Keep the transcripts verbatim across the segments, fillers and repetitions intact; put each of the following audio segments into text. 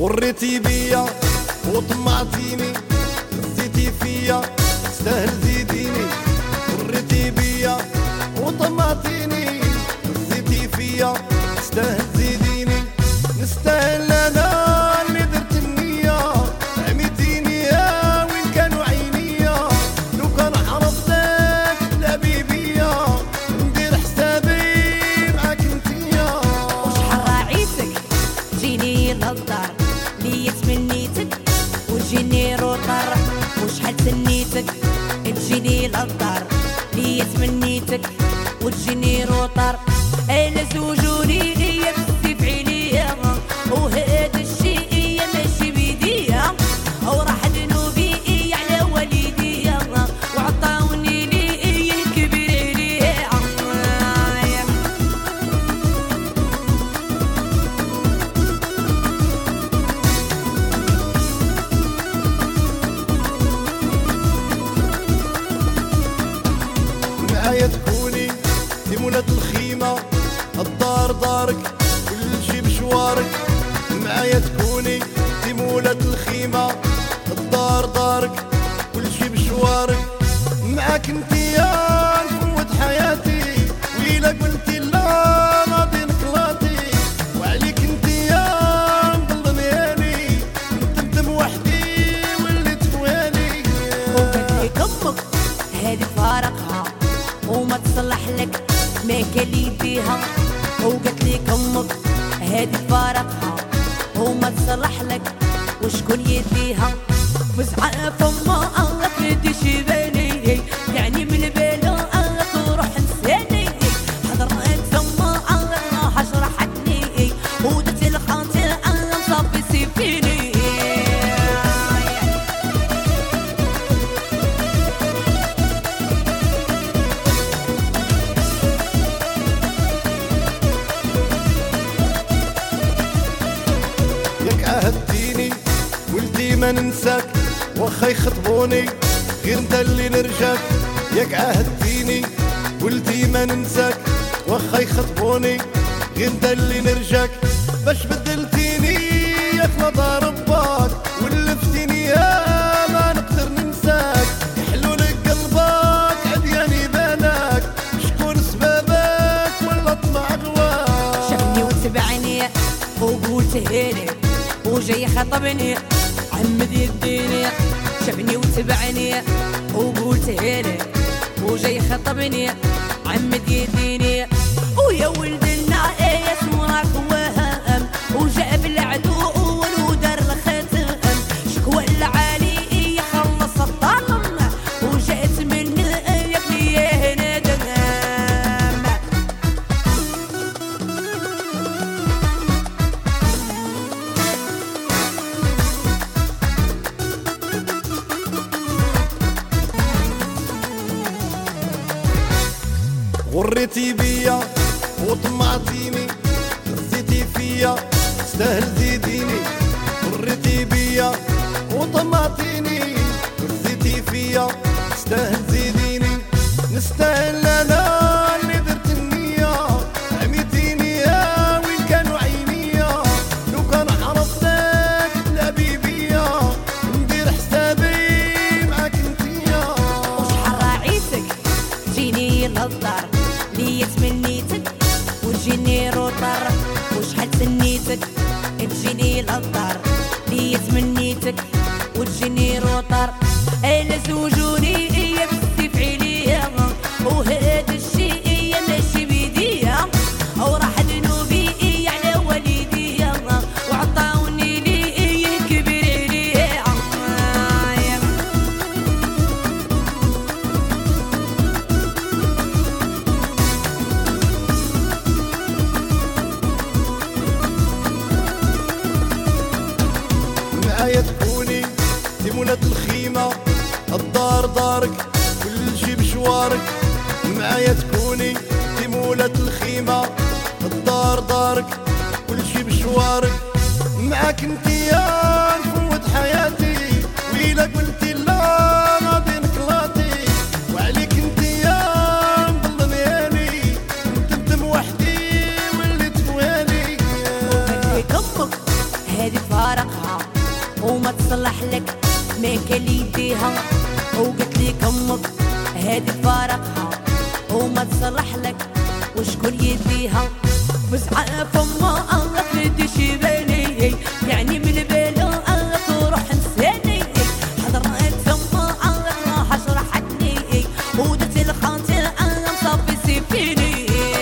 غريتي بيا وطمعتيني، زيتي فيا تستاهل زيديني. غريتي بيا وطمعتيني، زيتي فيا تستاهل زيديني. نستاهل انا اللي درت النية، عميتيني يا وين كانوا عينيا. لو كان عرفتك تلعبي بيا ندير حسابي معاك انتيا. وشحال راعيتك تجيني للدار ليا تمنيتك وتجيني روطر. وشحال تسنيتك تجيني للدار ليا تمنيتك وتجيني روطر. انا زوجوني ليا بزاف عليا، وهذا الشيء ماشي بيديا. وراح ذنوبي على والديا وعطاوني لي كبير عليا. معايا تكوني في مولات الخيمة، الدار دارك كل شي بشوارك. معايا تكوني في مولات الخيمة، الدار دارك كل شي بشوارك. معاك انتيا نفوت حياتي، وإلا قلتي لا غادي نكلاطي. وعليك انتيا نضل ميالي، نتندم وحدي وليت فوالي. وقالت لك امك هذه فارقها وما تصلح لك ما كان يديها. وقالت لك امك هذه فارقها وما تصلح لك وشكون يديها. وزعاف ما الله كدي شبالي، يعني من بالا الله تروح نساني. حضرت ثم الله حشرحتني ودت الخاطر الله صافي سيفيني. ياك عهدتيني ولدي ما ننساك، واخا يخطبوني غير انت اللي نرجاك. ياك عهدتيني ولدي ما ننساك، واخا يخطبوني غير انت اللي نرجاك. باش بدلتيني يا خلطة رباك، ولفتيني يا ما نقدر ننساك. يحلو لك قلبك عدياني بالك، شكون سبابك ولا طمع غواك. شافني وتبعني وقلت هيني وجاي خطبني عمد يديني. شافني وتبعني وقلت هيني وجاي خطبني عمد يديني. ويا ولد النعاس وراك وهم، وجاب العدو ودار الختم. شكوى العالي يخلص الظلم، وجات منه ياكلي يا ندم. غريتي بيا وطمعتيني، زيتي فيا تستاهل زيديني. غريتي بيا وطمعتيني، زيتي فيا تستاهل زيديني. نستاهل انا اللي درت النية، عميتيني يا وين كانوا عينيا. لو كان عرفتك تلعبي بيا ندير حسابي معاك انتيا. وشحال راعيتك تجيني للدار ليا تمنيتك وتجيني روطر. وشحال تسنيتك تجيني للدار ليا تمنيتك وتجيني روطر. انا زوجوني يا بزاف عليا، وهذا الشيء ماشي بيديا. وراح ذنوبي على والديا وعطاوني لي كبير عليا. معايا تكوني في مولات الخيمة، الدار دارك كل شي بشوارك. معايا تكوني في مولات الخيمة، الدار دارك كل شي بشوارك. معاك انتيا نفوت حياتي، وإلا قلتي لا غادي نكلاطي. وعليك انتيا نضل ميالي، نتندم وحدي وليت فوالي. وقالت لك امك هذه تفارقها وما تصلح لك ما كان يديها، وقالت لك امك هادي تفارقها وما تصلح لك وشكون يديها. بزعاف ما الله تديش بالي يعني من بالو الله تروح نساني، حضرت ثم الله راح شرحتني ودرت الخاطر انا مصفي سيفيني.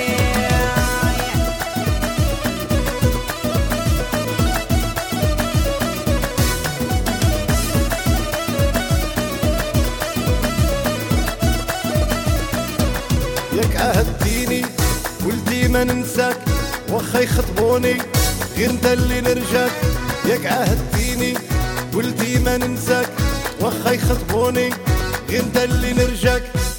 ياك عهدتيني ولدي ما ننساك واخا يخطبوني غير انت اللي نرجاك. ياك عهدتيني ولدي ما ننساك واخا يخطبوني غير انت اللي نرجاك.